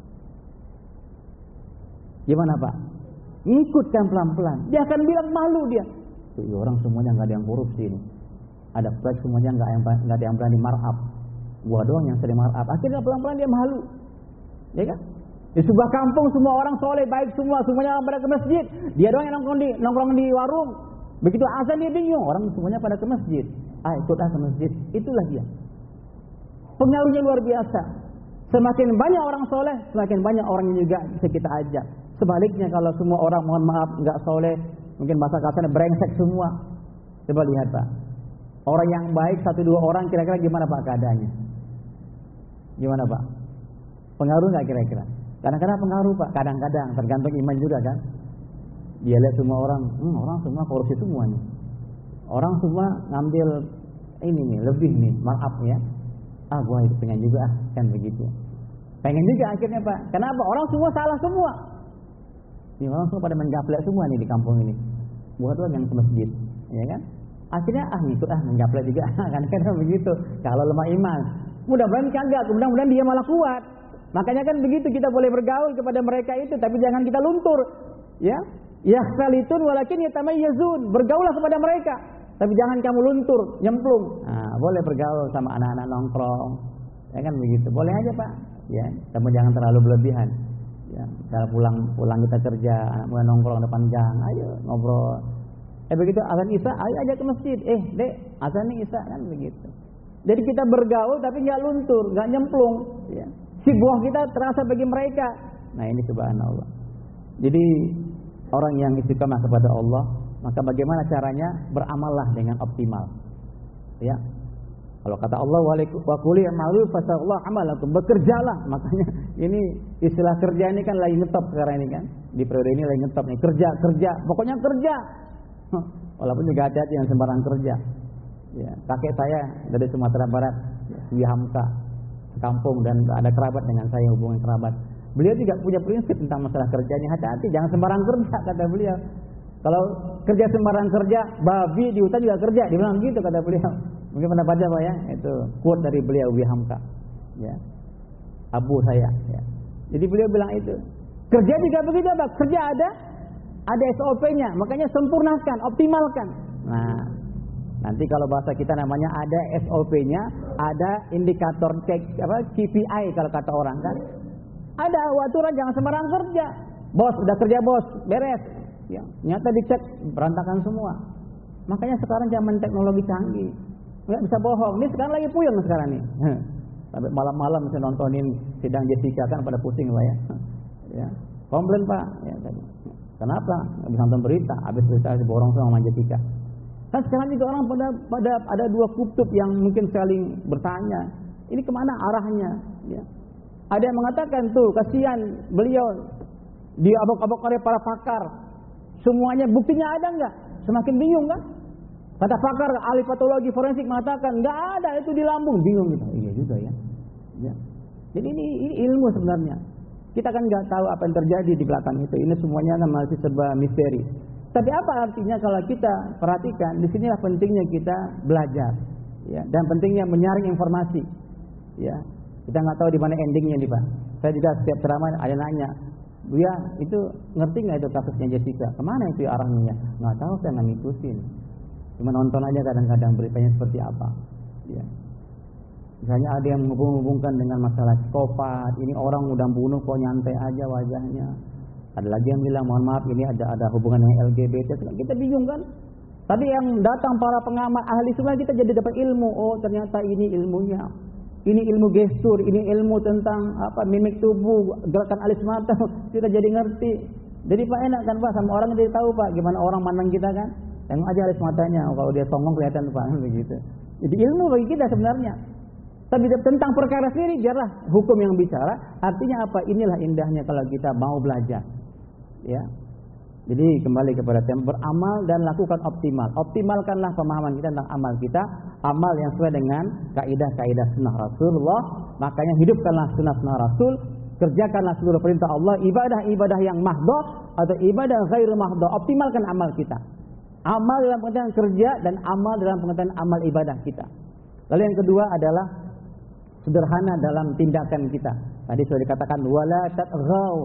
Gimana Pak? Ngikutkan pelan-pelan. Dia akan bilang malu dia. Tuh orang semuanya nggak ada yang korupsi ini. Ada proyek semuanya nggak yang nggak ada yang berani markup. Gua doang yang sering markup. Akhirnya pelan-pelan dia malu, ya kan? Di sebuah kampung semua orang soleh baik semua, semuanya pada ke masjid. Dia doang yang nongkrong di nongkrong di warung. Begitu azan dia bingung, orang semuanya pada ke masjid. Ah, ikutlah ke masjid. Itulah dia. Pengaruhnya luar biasa. Semakin banyak orang soleh, semakin banyak orang yang juga bisa kita ajak. Sebaliknya kalau semua orang mohon maaf nggak soleh, mungkin bahasa kasarnya brengsek semua. Coba lihat Pak. Orang yang baik satu dua orang kira-kira gimana Pak keadaannya? Gimana Pak? Pengaruh nggak kira-kira? Kadang-kadang pengaruh Pak, kadang-kadang tergantung iman juga kan. Dia lihat semua orang, hmm, orang semua korupsi semuanya. Orang semua ngambil ini nih, lebih nih, markup ya. Ah, gua itu pengen juga ah, kan begitu. Pengen juga akhirnya Pak. Kenapa? Orang semua salah semua. Ini orang semua pada menggaplek semua nih di kampung ini. Gua tuh yang ke masjid, ya kan? Akhirnya ah ngikut ah menggaplek juga kan kadang begitu. Kalau lemah iman, Mudah-mudahan kagak, mudah-mudahan dia malah kuat. Makanya kan begitu, kita boleh bergaul kepada mereka itu, tapi jangan kita luntur. Ya, yakhsalitun walakin yatamayyazun. Bergaulah kepada mereka, tapi jangan kamu luntur, nyemplung. Nah, boleh bergaul sama anak-anak nongkrong. Ya kan begitu. Boleh aja, Pak. Ya, kamu jangan terlalu berlebihan. Ya, kalau pulang pulang kita kerja, anak mulai nongkrong depan gang, ayo ngobrol. Eh begitu azan Isya, ayo aja ke masjid. Eh, Dek, azan Isya kan begitu. Jadi kita bergaul tapi nggak luntur, nggak nyemplung. Ya. Si buah kita terasa bagi mereka. Nah ini subhanallah. Jadi orang yang istiqamah kepada Allah, maka bagaimana caranya? Beramallah dengan optimal. Ya. Kalau kata Allah wa qul i'malu fasallahu amalakum, bekerjalah. Makanya ini istilah kerja ini kan lagi ngetop sekarang ini kan. Di periode ini lagi ngetop nih, kerja, kerja, pokoknya kerja. Walaupun juga ada yang sembarang kerja. Ya, kakek saya dari Sumatera Barat, Wi Hamka, kampung, dan ada kerabat dengan saya, hubungan kerabat. Beliau juga punya prinsip tentang masalah kerjanya. Hati-hati, jangan sembarang kerja, kata beliau. Kalau kerja sembarang kerja, babi di hutan juga kerja, dibilang gitu kata beliau. Mungkin pernah baca Pak ya, itu quote dari beliau Wi Hamka, ya, abu saya. Ya. Jadi beliau bilang itu. Kerja juga begitu Pak, kerja ada, ada S O P-nya, makanya sempurnakan, optimalkan. Nah, nanti kalau bahasa kita namanya ada S O P-nya, ada indikator cek apa K P I kalau kata orang kan. Ada aturan jangan sembarang kerja. Bos udah kerja bos, beres. Ya, nyata dicek berantakan semua. Makanya sekarang zaman teknologi canggih, nggak bisa bohong. Ini sekarang lagi puyeng sekarang nih. Sampai malam-malam bisa nontonin sidang Jessica kan pada pusing Pak ya. Ya, komplain Pak. Ya, kenapa? Nggak bisa nonton berita, habis berita diborong sama Jessica. Kan sekarang juga orang pada pada ada dua kutub yang mungkin saling bertanya, ini kemana arahnya? Ya. Ada yang mengatakan tuh kasihan beliau diabok-abok oleh para pakar, semuanya buktinya ada nggak? Semakin bingung kan? Kata pakar ahli patologi forensik mengatakan nggak ada itu di lambung, bingung kita. Iya juga ya. Ya. Jadi ini, ini ilmu sebenarnya. Kita kan nggak tahu apa yang terjadi di belakang itu. Ini semuanya kan masih serba misteri. Tapi apa artinya kalau kita perhatikan? Di sinilah pentingnya kita belajar, ya, dan pentingnya menyaring informasi. Ya, kita nggak tahu di mana endingnya nih Pak. Saya juga setiap ceramah ada nanya, ya itu ngerti nggak itu kasusnya Jessica? Kemana itu arahnya? Nggak tahu, saya nggak ngikutin. Cuma nonton aja kadang-kadang beritanya seperti apa. Ya. Misalnya ada yang menghubung-hubungkan dengan masalah psikopat. Ini orang udah bunuh kok nyantai aja wajahnya. Ada lagi yang bilang mohon maaf ini ada ada hubungan dengan L G B T. Kita bingung kan? Tapi yang datang para pengamat ahli semua kita jadi dapat ilmu. Oh ternyata ini ilmunya. Ini ilmu gestur, ini ilmu tentang apa mimik tubuh, gerakan alis mata. Kita jadi ngerti. Jadi Pak enak kan Pak, sama orang jadi tahu Pak gimana orang mandang kita kan. Tengok aja alis matanya. Oh, kalau dia songong kelihatan Pak begitu. Jadi ilmu bagi kita sebenarnya. Tapi tentang perkara sendiri biarlah hukum yang bicara. Artinya apa? Inilah indahnya kalau kita mau belajar. Ya. Jadi kembali kepada tema beramal dan lakukan optimal. Optimalkanlah pemahaman kita tentang amal kita, amal yang sesuai dengan kaidah-kaidah sunnah Rasulullah. Makanya hidupkanlah sunnah-sunnah Rasul, kerjakanlah seluruh perintah Allah, ibadah-ibadah yang mahdhah atau ibadah ghair mahdhah. Optimalkan amal kita. Amal dalam pengertian kerja dan amal dalam pengertian amal ibadah kita. Lalu yang kedua adalah sederhana dalam tindakan kita. Tadi sudah dikatakan wala tatghaw.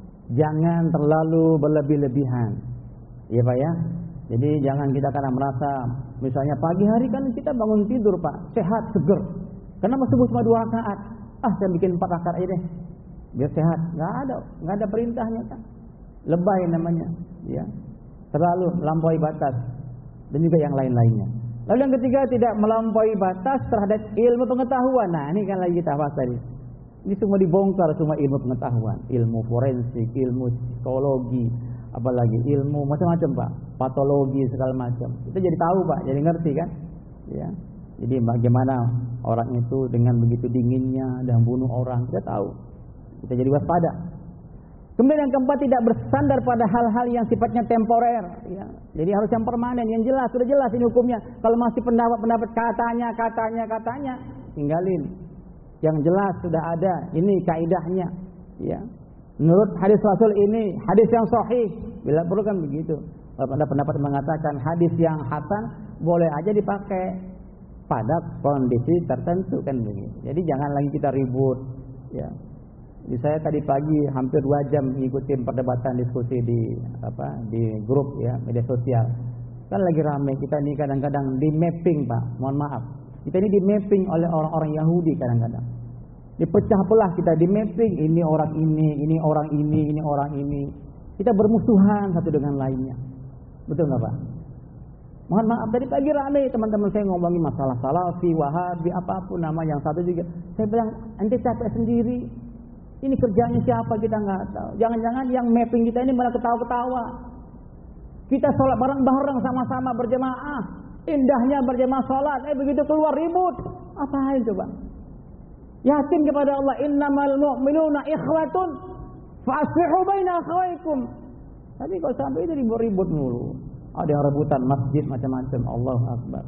Jangan terlalu berlebih-lebihan. Ya Pak ya. Jadi jangan kita kadang merasa misalnya pagi hari kan kita bangun tidur Pak, sehat, seger. Kenapa subuh cuma dua rakaat? Ah, saya bikin empat rakaat aja deh. Biar sehat. Enggak ada, enggak ada perintahnya kan. Lebay namanya, ya. Terlalu melampaui batas. Dan juga yang lain-lainnya. Lalu yang ketiga tidak melampaui batas terhadap ilmu pengetahuan. Nah, ini kan lagi kita bahas tadi. Ini semua dibongkar, semua ilmu pengetahuan, ilmu forensik, ilmu psikologi, apalagi ilmu macam-macam Pak, patologi segala macam. Kita jadi tahu Pak, jadi ngerti kan? Ya. Jadi bagaimana orang itu dengan begitu dinginnya dan bunuh orang, kita tahu. Kita jadi waspada. Kemudian yang keempat tidak bersandar pada hal-hal yang sifatnya temporer. Ya. Jadi harus yang permanen, yang jelas, sudah jelas ini hukumnya. Kalau masih pendapat-pendapat katanya, katanya, katanya, tinggalin. Yang jelas sudah ada, ini kaidahnya, ya. Menurut hadis Rasul ini hadis yang sahih, bila perlu kan begitu. Kalau ada pendapat mengatakan hadis yang hasan boleh aja dipakai, pada kondisi tertentu kan begitu. Jadi jangan lagi kita ribut, ya. Jadi saya tadi pagi hampir dua jam ngikutin perdebatan diskusi di apa di grup ya media sosial. Kan lagi ramai kita ini kadang-kadang di mapping Pak. Mohon maaf. Kita ini di mapping oleh orang-orang Yahudi kadang-kadang. Dipecah belah kita di mapping, ini orang ini, ini orang ini, ini orang ini. Kita bermusuhan satu dengan lainnya. Betul nggak Pak? Mohon maaf, tadi pagi ramai teman-teman saya ngomongin masalah Salafi, Wahabi, apapun nama yang satu juga. Saya bilang, ente capek sendiri. Ini kerjanya siapa kita nggak tahu. Jangan-jangan yang mapping kita ini malah ketawa-ketawa. Kita sholat bareng-bareng sama-sama berjemaah. Indahnya berjemaah sholat. Eh begitu keluar ribut. Apain coba? Yakin kepada Allah, innamal mu'minuna ikhwatun fa'aslihu baina akhawaikum. Tapi kalau sampai itu ribut-ribut mulu, ada yang rebutan masjid macam-macam, Allahu Akbar.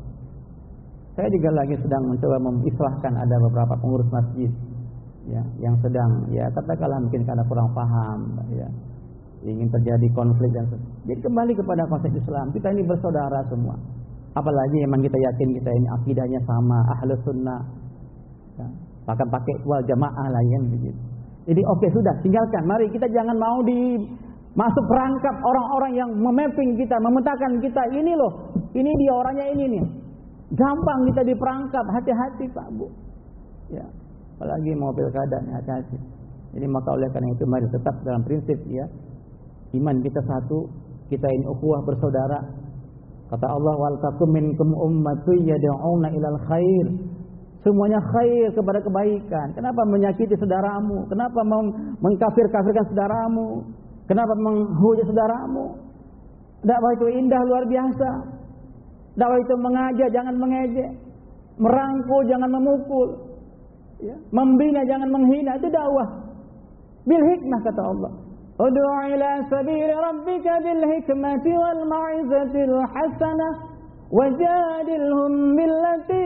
Saya juga lagi sedang mencoba mengislahkan ada beberapa pengurus masjid, ya, yang sedang, ya katakanlah mungkin karena kurang paham, ya, ingin terjadi konflik dan jadi kembali kepada konsep Islam. Kita ini bersaudara semua. Apalagi memang kita yakin kita ini akidahnya sama, ahlus sunnah. Ya. Bahkan pakai wal jamaah lah yang begitu. Jadi oke okay, sudah tinggalkan. Mari kita jangan mau di masuk perangkap orang-orang yang memapping kita, memetakan kita. Ini loh, ini dia orangnya ini nih. Gampang kita diperangkap. Hati-hati Pak Bu. Ya, apalagi mau pilkada nih, hati-hati. Jadi maka oleh karena itu mari tetap dalam prinsip ya. Iman kita satu, kita ini ukhuwah bersaudara. Kata Allah, wal takum minkum ummatun yad'una ilal khair. Semuanya khair kepada kebaikan. Kenapa menyakiti saudaramu? Kenapa mengkafir-kafirkan saudaramu? Kenapa menghujat saudaramu? Dakwah itu indah luar biasa. Dakwah itu mengajak, jangan mengejek. Merangkul, jangan memukul. Ya. Membina, jangan menghina. Itu dakwah. Bil hikmah kata Allah. Ud'u ila sabili rabbika bil hikmati wal mau'izatil hasanah wajadilhum billati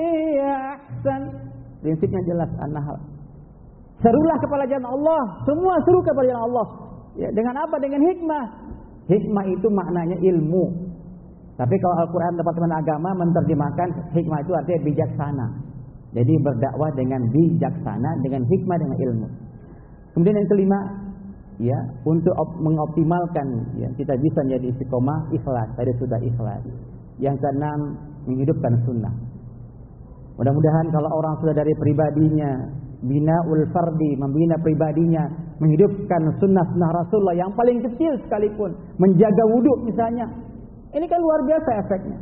ahsan. Prinsipnya jelas An-Nahl. Serulah kepada jalan Allah, semua seru kepada jalan Allah. Ya, dengan apa? Dengan hikmah. Hikmah itu maknanya ilmu. Tapi kalau Al-Qur'an Departemen Agama menerjemahkan hikmah itu artinya bijaksana. Jadi berdakwah dengan bijaksana, dengan hikmah, dengan ilmu. Kemudian yang kelima, ya, untuk op- mengoptimalkan ya, kita bisa menjadi istiqomah, ikhlas. Tadi sudah ikhlas. Yang keenam, menghidupkan sunnah. Mudah-mudahan kalau orang sudah dari pribadinya, binaul fardi, membina pribadinya, menghidupkan sunnah-sunnah Rasulullah yang paling kecil sekalipun, menjaga wudhu misalnya. Ini kan luar biasa efeknya.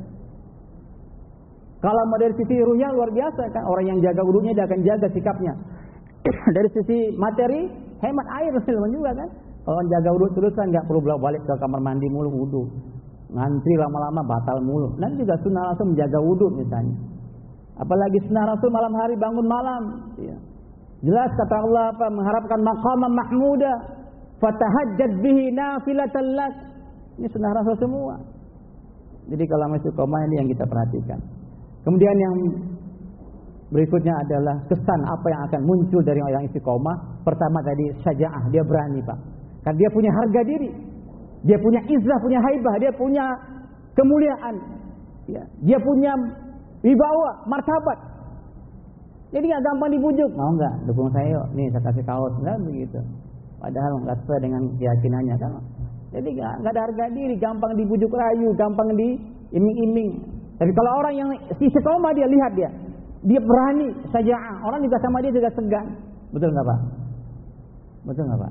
Kalau mau dari sisi ruhnya luar biasa kan, orang yang jaga wudhunya dia akan jaga sikapnya. Dari sisi materi, hemat air juga kan. Kalau jaga wudhu terus kan nggak perlu balik ke kamar mandi mulu wudhu. Ngantri lama-lama batal mulu. Dan juga sunnah Rasul menjaga wudhu misalnya. Apalagi sunnah Rasul malam hari bangun malam. Ya. Jelas kata Allah apa? Mengharapkan maqamah mahmuda. Fatahajjad bihi nafilatan lak. Ini sunnah Rasul semua. Jadi kalau masih istiqomah ini yang kita perhatikan. Kemudian yang berikutnya adalah kesan apa yang akan muncul dari orang istiqomah. Pertama tadi syaja'ah, dia berani Pak. Karena dia punya harga diri. Dia punya izzah, punya haibah, dia punya kemuliaan. Ya. Dia punya wibawa, martabat. Jadi nggak gampang dibujuk. Mau nggak dukung saya yuk? Nih saya kasih kaos, nggak begitu. Padahal nggak sesuai dengan keyakinannya kan. Jadi nggak nggak ada harga diri, gampang dibujuk rayu, gampang diiming-iming. Tapi kalau orang yang istiqomah dia lihat dia, dia berani saja. Orang juga sama dia juga segan. Betul nggak Pak? Betul nggak Pak?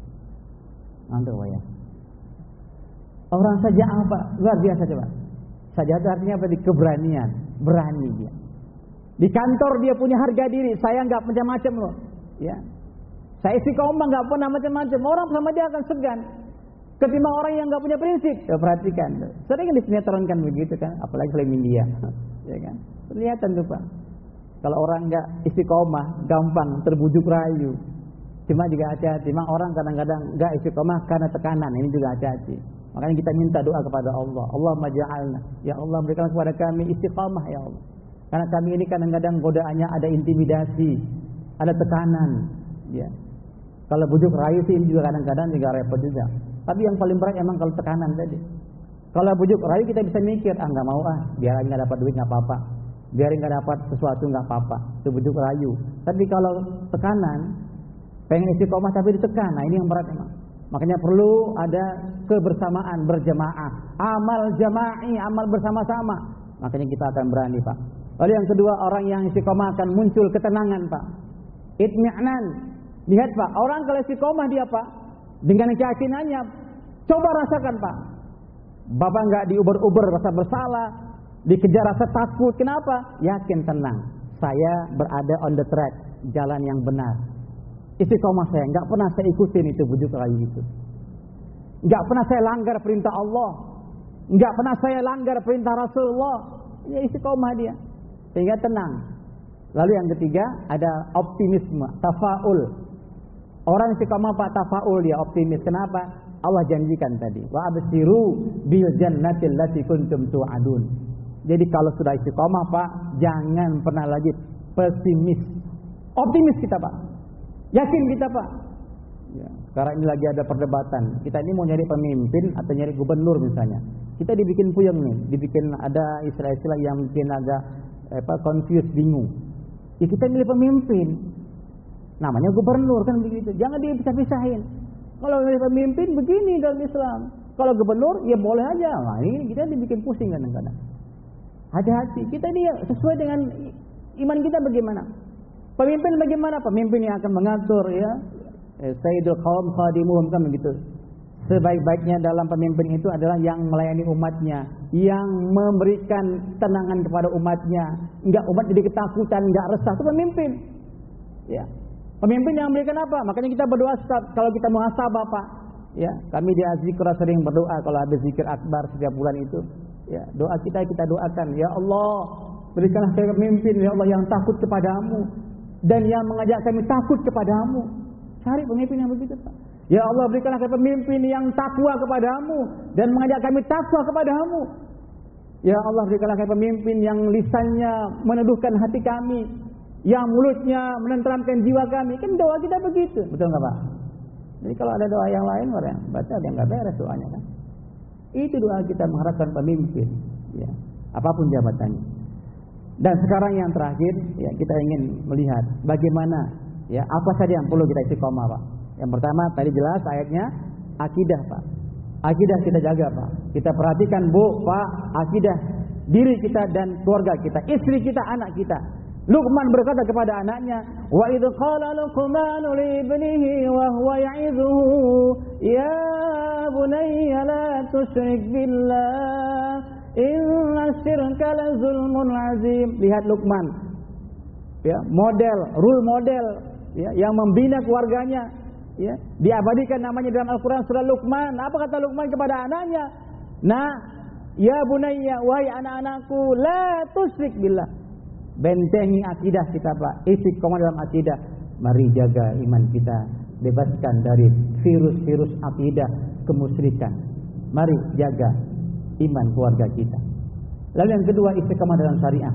Mantul Pak ya. Orang saja apa? Luar biasa coba. Saja itu artinya apa? Di keberanian, berani dia. Di kantor dia punya harga diri. Saya nggak macam-macam loh. Ya, saya istiqomah nggak pernah macam-macam. Orang sama dia akan segan. Ketimbang orang yang nggak punya prinsip. Ya, perhatikan. Sering disinetronkan begitu kan. Apalagi film India. Ya kan. Kelihatan tuh Pak. Kalau orang nggak istiqomah, gampang terbujuk rayu. Cuma juga hati-hati. Memang orang kadang-kadang nggak istiqomah karena tekanan. Ini juga hati-hati. Makanya kita minta doa kepada Allah. Allahumma ja'alna. Ya Allah berikan kepada kami istiqamah ya Allah. Karena kami ini kadang-kadang godaannya ada intimidasi, ada tekanan. Ya. Kalau bujuk rayu sih ini juga kadang-kadang juga repot juga. Tapi yang paling berat emang kalau tekanan tadi. Kalau bujuk rayu kita bisa mikir, ah nggak mau ah, biar aja nggak dapat duit nggak apa-apa. biarin nggak dapat sesuatu nggak apa-apa, itu bujuk rayu. Tapi kalau tekanan, pengen istiqomah tapi ditekan, nah ini yang berat memang. Makanya perlu ada kebersamaan berjamaah, amal jama'i, amal bersama-sama. Makanya kita akan berani, Pak. Lalu yang kedua, orang yang istiqomah akan muncul ketenangan, Pak. Itmi'nan. Lihat, Pak, orang kalau istiqomah dia, Pak, dengan keyakinannya, coba rasakan, Pak. Bapak nggak diuber-uber rasa bersalah, dikejar rasa takut. Kenapa? Yakin, tenang. Saya berada on the track, jalan yang benar. Istiqomah saya, nggak pernah saya ikutin itu bujuk rayu itu. Nggak pernah saya langgar perintah Allah, nggak pernah saya langgar perintah Rasulullah. Ini istiqomah dia, sehingga tenang. Lalu yang ketiga ada optimisme, tafaul. Orang istiqomah Pak tafaul dia optimis. Kenapa? Allah janjikan tadi, wa absiru bil jannatil lati kuntum tu'adun. Jadi kalau sudah istiqomah Pak, jangan pernah lagi pesimis. Optimis kita Pak. Yakin kita Pak. Ya, sekarang ini lagi ada perdebatan. Kita ini mau nyari pemimpin atau nyari gubernur misalnya. Kita dibikin puyeng nih, dibikin ada istilah-istilah yang bikin agak apa confused, bingung. Ya kita milih pemimpin. Namanya gubernur kan begitu. Jangan dipisah-pisahin. Kalau milih pemimpin begini dalam Islam. Kalau gubernur ya boleh aja. Nah, ini kita dibikin pusing kadang-kadang. Hati-hati. Kita ini sesuai dengan iman kita bagaimana. Pemimpin bagaimana? Pemimpin yang akan mengatur ya. Sayyidul qaum khadimuhum kan begitu. Sebaik-baiknya dalam pemimpin itu adalah yang melayani umatnya, yang memberikan tenangan kepada umatnya. Enggak umat jadi ketakutan, enggak resah, itu pemimpin. Ya. Pemimpin yang memberikan apa? Makanya kita berdoa kalau kita muhasabah Pak. Ya, kami di Azikra sering berdoa kalau habis zikir akbar setiap bulan itu. Ya, doa kita kita doakan, ya Allah, berikanlah kami pemimpin ya Allah yang takut kepadamu dan yang mengajak kami takut kepadamu. Cari pemimpin yang begitu Pak. Ya Allah, berikanlah kami pemimpin yang takwa kepadamu dan mengajak kami takwa kepadamu. Ya Allah, berikanlah kami pemimpin yang lisannya meneduhkan hati kami, yang mulutnya menenteramkan jiwa kami. Kan doa kita begitu, betul nggak Pak? Jadi kalau ada doa yang lain orang baca dia nggak beres doanya kan. Itu doa kita mengharapkan pemimpin, ya, apapun jabatannya. Dan sekarang yang terakhir, ya kita ingin melihat bagaimana, ya apa saja yang perlu kita istiqomah Pak. Yang pertama tadi jelas ayatnya akidah Pak. Akidah kita jaga Pak. Kita perhatikan Bu Pak, akidah diri kita dan keluarga kita, istri kita, anak kita. Luqman berkata kepada anaknya, wa idh qala Luqman li ibnihi wa huwa ya'idhuhu ya bunayya la tusyrik billah inna syirka la zulmun azim. Lihat Luqman, ya, model, role model, ya, yang membina keluarganya, ya, diabadikan namanya dalam Al-Quran surah Luqman. Apa kata Luqman kepada anaknya? Nah, ya bunayya, wahai anak-anakku, la tusyrik billah. Bentengi akidah kita Pak, istiqomah dalam akidah. Mari jaga iman kita, bebaskan dari virus-virus akidah kemusyrikan. Mari jaga iman keluarga kita. Lalu yang kedua, istiqomah dalam syariah.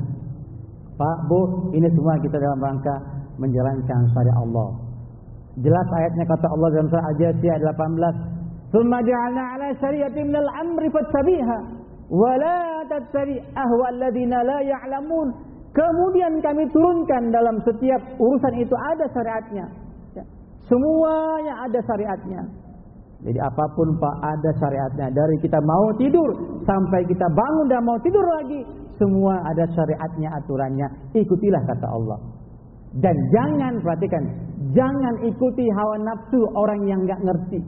Pak, Bu, ini semua kita dalam rangka menjalankan syariat Allah. Jelas ayatnya kata Allah dalam surah Al-Jasiyah delapan belas, "Tsumma ja'alna 'ala syari'atin minal amri fattabi'ha wa la tattabi' ahwa alladziina la ya'lamun." Kemudian kami turunkan dalam setiap urusan itu ada syariatnya. Ya. Semuanya ada syariatnya. Jadi apapun Pak ada syariatnya. Dari kita mau tidur sampai kita bangun dan mau tidur lagi, semua ada syariatnya, aturannya. Ikutilah kata Allah. Dan jangan, perhatikan, jangan ikuti hawa nafsu orang yang nggak ngerti.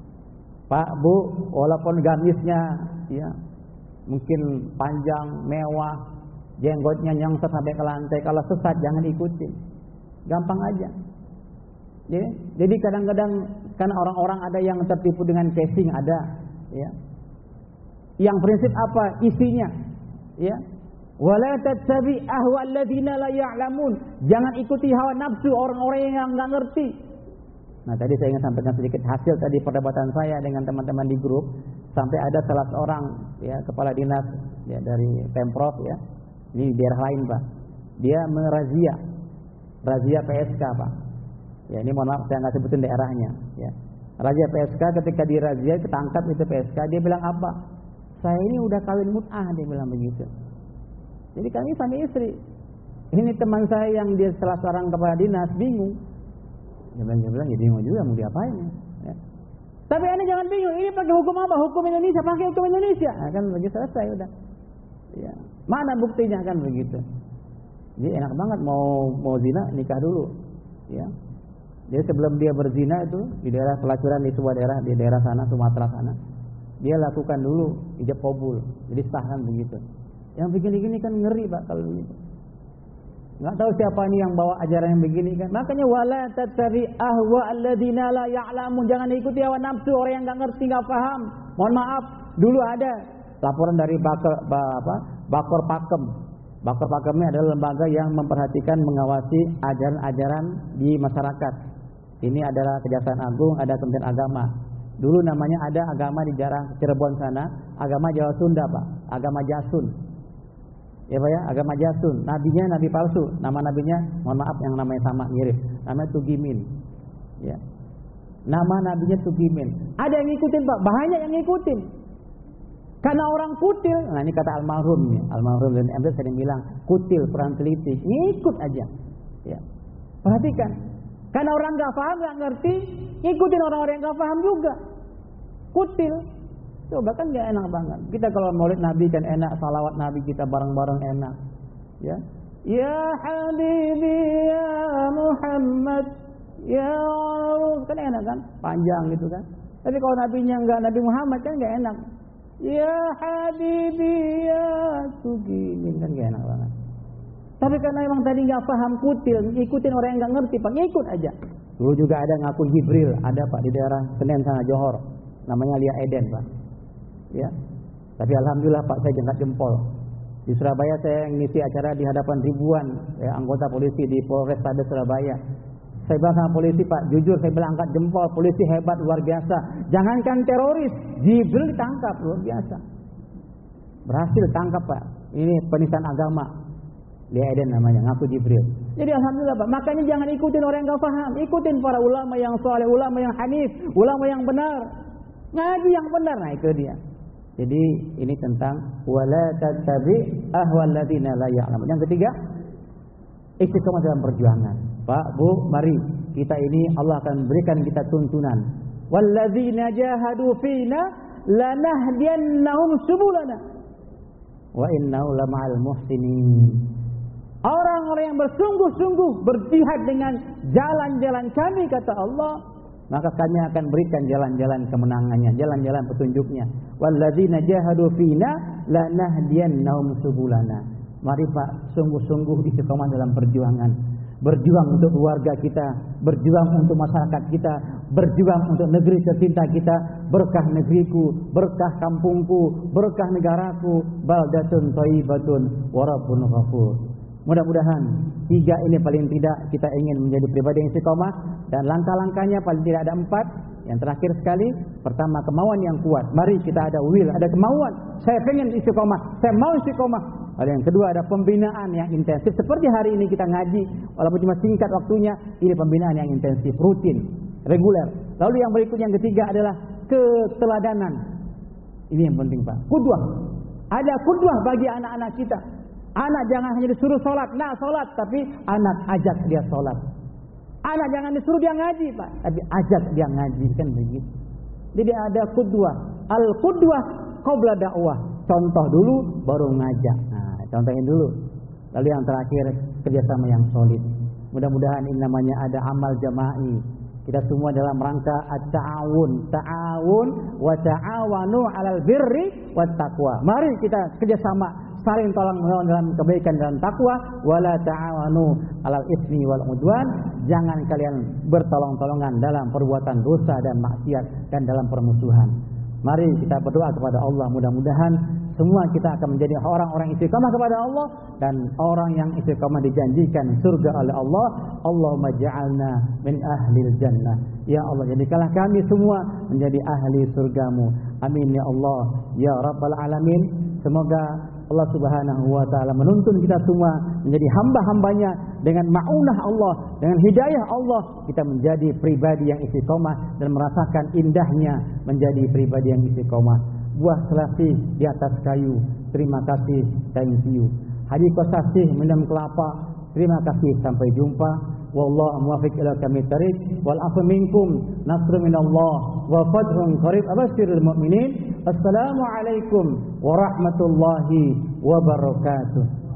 Pak, Bu, walaupun gamisnya ya mungkin panjang, mewah, jenggotnya nyongsot sampai ke lantai, kalau sesat jangan ikuti. Gampang aja. Ya, jadi kadang-kadang kan orang-orang ada yang tertipu dengan casing, ada, ya. Yang prinsip apa? Isinya, ya. Wala tattabi ahwa alladziina la ya'lamun. Jangan ikuti hawa nafsu orang-orang yang enggak ngerti. Nah, tadi saya ingin sampaikan sedikit hasil tadi perdebatan saya dengan teman-teman di grup, sampai ada salah seorang ya kepala dinas ya dari Pemprov ya. Ini di daerah lain Pak. Dia merazia, razia P S K Pak. Ya ini mohon maaf saya nggak sebutin daerahnya. Ya. Razia P S K, ketika dirazia ketangkap itu P S K, dia bilang apa? Saya ini udah kawin mut'ah, dia bilang begitu. Jadi kami suami istri. Ini teman saya yang dia salah seorang kepala dinas bingung. Dia bilang, dia bilang ya bingung juga mau diapain. Ya. Tapi Anda jangan bingung. Ini pakai hukum apa? Hukum Indonesia. Pakai hukum Indonesia. Nah, kan begitu selesai udah. Ya. Mana buktinya kan begitu. Jadi enak banget mau mau zina nikah dulu. Ya. Jadi sebelum dia berzina itu di daerah pelacuran di sebuah daerah di daerah sana Sumatera sana, dia lakukan dulu ijab qabul. Jadi sah kan begitu. Yang begini-gini kan ngeri Pak kalau begitu. Enggak tahu siapa ini yang bawa ajaran yang begini kan. Makanya wala tattabi ahwa alladziina la ya'lamun. Jangan ikuti hawa nafsu orang yang enggak ngerti, enggak paham. Mohon maaf, dulu ada laporan dari Bakor apa? Bakor Pakem. Bakor Pakem ini adalah lembaga yang memperhatikan mengawasi ajaran-ajaran di masyarakat. Ini adalah Kejaksaan Agung, ada Kementerian Agama. Dulu namanya ada agama di daerah Cirebon sana, agama Jawa Sunda Pak, agama Jasun. Ya Pak ya, agama Jasun. Nabinya nabi palsu, nama nabinya mohon maaf yang namanya sama mirip, namanya Tugimin. Ya. Nama nabinya Tugimin. Ada yang ngikutin Pak, banyak yang ngikutin. Karena orang kutil, nah ini kata almarhum ya, almarhum dan M D sering bilang, kutil kurang teliti, ngikut aja. Ya. Perhatikan. Karena orang enggak paham, enggak ngerti, ngikutin orang-orang yang enggak paham juga. Kutil. Coba kan enggak enak banget. Kita kalau maulid Nabi kan enak, salawat Nabi kita bareng-bareng enak. Ya. Ya Habibi ya Muhammad ya Allah, kan enak kan? Panjang gitu kan. Tapi kalau nabinya enggak Nabi Muhammad kan enggak enak. Ya Habibi ya Tugimin kan enggak enak banget. Tapi karena memang tadi nggak paham kutil, ikutin orang yang nggak ngerti, Pak, ngikut aja. Dulu juga ada ngaku Jibril, ada Pak di daerah Senen sana Johor, namanya Lia Eden Pak. Ya, tapi alhamdulillah Pak saya jengkat jempol. Di Surabaya saya ngisi acara di hadapan ribuan ya, anggota polisi di Polrestabes Surabaya. Saya bilang sama polisi Pak, jujur saya bilang angkat jempol, polisi hebat luar biasa. Jangankan teroris, Jibril ditangkap luar biasa. Berhasil tangkap Pak. Ini penistaan agama. Lia Eden namanya, ngaku Jibril. Jadi alhamdulillah Pak, makanya jangan ikutin orang yang enggak paham, ikutin para ulama yang saleh, ulama yang hanif, ulama yang benar. Ngaji yang benar, nah itu dia. Jadi ini tentang wala tattabi ahwal ladzina la ya'lamun. Yang ketiga, istiqomah dalam perjuangan. Pak, Bu, mari kita ini Allah akan berikan kita tuntunan. Walladzina jahadu fina lanahdiyannahum subulana wa innahu lama'al muhsinin. Orang-orang yang bersungguh-sungguh berjihad dengan jalan-jalan kami, kata Allah, maka kami akan berikan jalan-jalan kemenangannya, jalan-jalan petunjuknya. Walladzina jahadu fina lanahdiyannahum subulana. Mari Pak, sungguh-sungguh istiqomah dalam perjuangan. Berjuang untuk keluarga kita, berjuang untuk masyarakat kita, berjuang untuk negeri tercinta kita. Berkah negeriku, berkah kampungku, berkah negaraku. Baldatun thayyibatun wa rabbun ghafur. Mudah-mudahan tiga ini paling tidak kita ingin menjadi pribadi yang istiqomah, dan langkah-langkahnya paling tidak ada empat. Yang terakhir sekali, pertama kemauan yang kuat. Mari kita ada will, ada kemauan. Saya pengen istiqomah, saya mau istiqomah. Lalu yang kedua ada pembinaan yang intensif. Seperti hari ini kita ngaji, walaupun cuma singkat waktunya, ini pembinaan yang intensif, rutin, reguler. Lalu yang berikutnya yang ketiga adalah keteladanan. Ini yang penting Pak. Qudwah. Ada qudwah bagi anak-anak kita. Anak jangan hanya disuruh sholat, nah sholat, tapi anak ajak dia sholat. Anak jangan disuruh dia ngaji Pak, tapi ajak dia ngaji, kan begitu. Jadi ada qudwah. Al-qudwah qabla dakwah. Contoh dulu baru ngajak. Nah, contohin dulu. Lalu yang terakhir kerjasama yang solid. Mudah-mudahan ini namanya ada amal jama'i. Kita semua dalam rangka at-ta'awun, ta'awun wa ta'awanu 'alal birri wat taqwa. Mari kita kerjasama, saling tolong menolong dalam kebaikan dan takwa. Wala ta'awanu 'alal ismi wal udwan. Jangan kalian bertolong-tolongan dalam perbuatan dosa dan maksiat dan dalam permusuhan. Mari kita berdoa kepada Allah, mudah-mudahan semua kita akan menjadi orang-orang istiqamah kepada Allah, dan orang yang istiqamah dijanjikan surga oleh Allah. Allahumma ja'alna min ahlil jannah. Ya Allah, jadikanlah kami semua menjadi ahli surgamu. Amin ya Allah ya rabbal alamin. Semoga Allah subhanahu wa ta'ala menuntun kita semua menjadi hamba-hambanya dengan ma'unah Allah, dengan hidayah Allah. Kita menjadi pribadi yang istiqomah dan merasakan indahnya menjadi pribadi yang istiqomah. Buah selasih di atas kayu. Terima kasih, thank you. Haji Kosasih minum kelapa. Terima kasih, sampai jumpa. Wallahu muwaffiq ila aqwamit thariq wal afu minkum nasrun minallah wa fathun qarib abashiril mu'minin. Assalamu alaikum warahmatullahi wabarakatuh.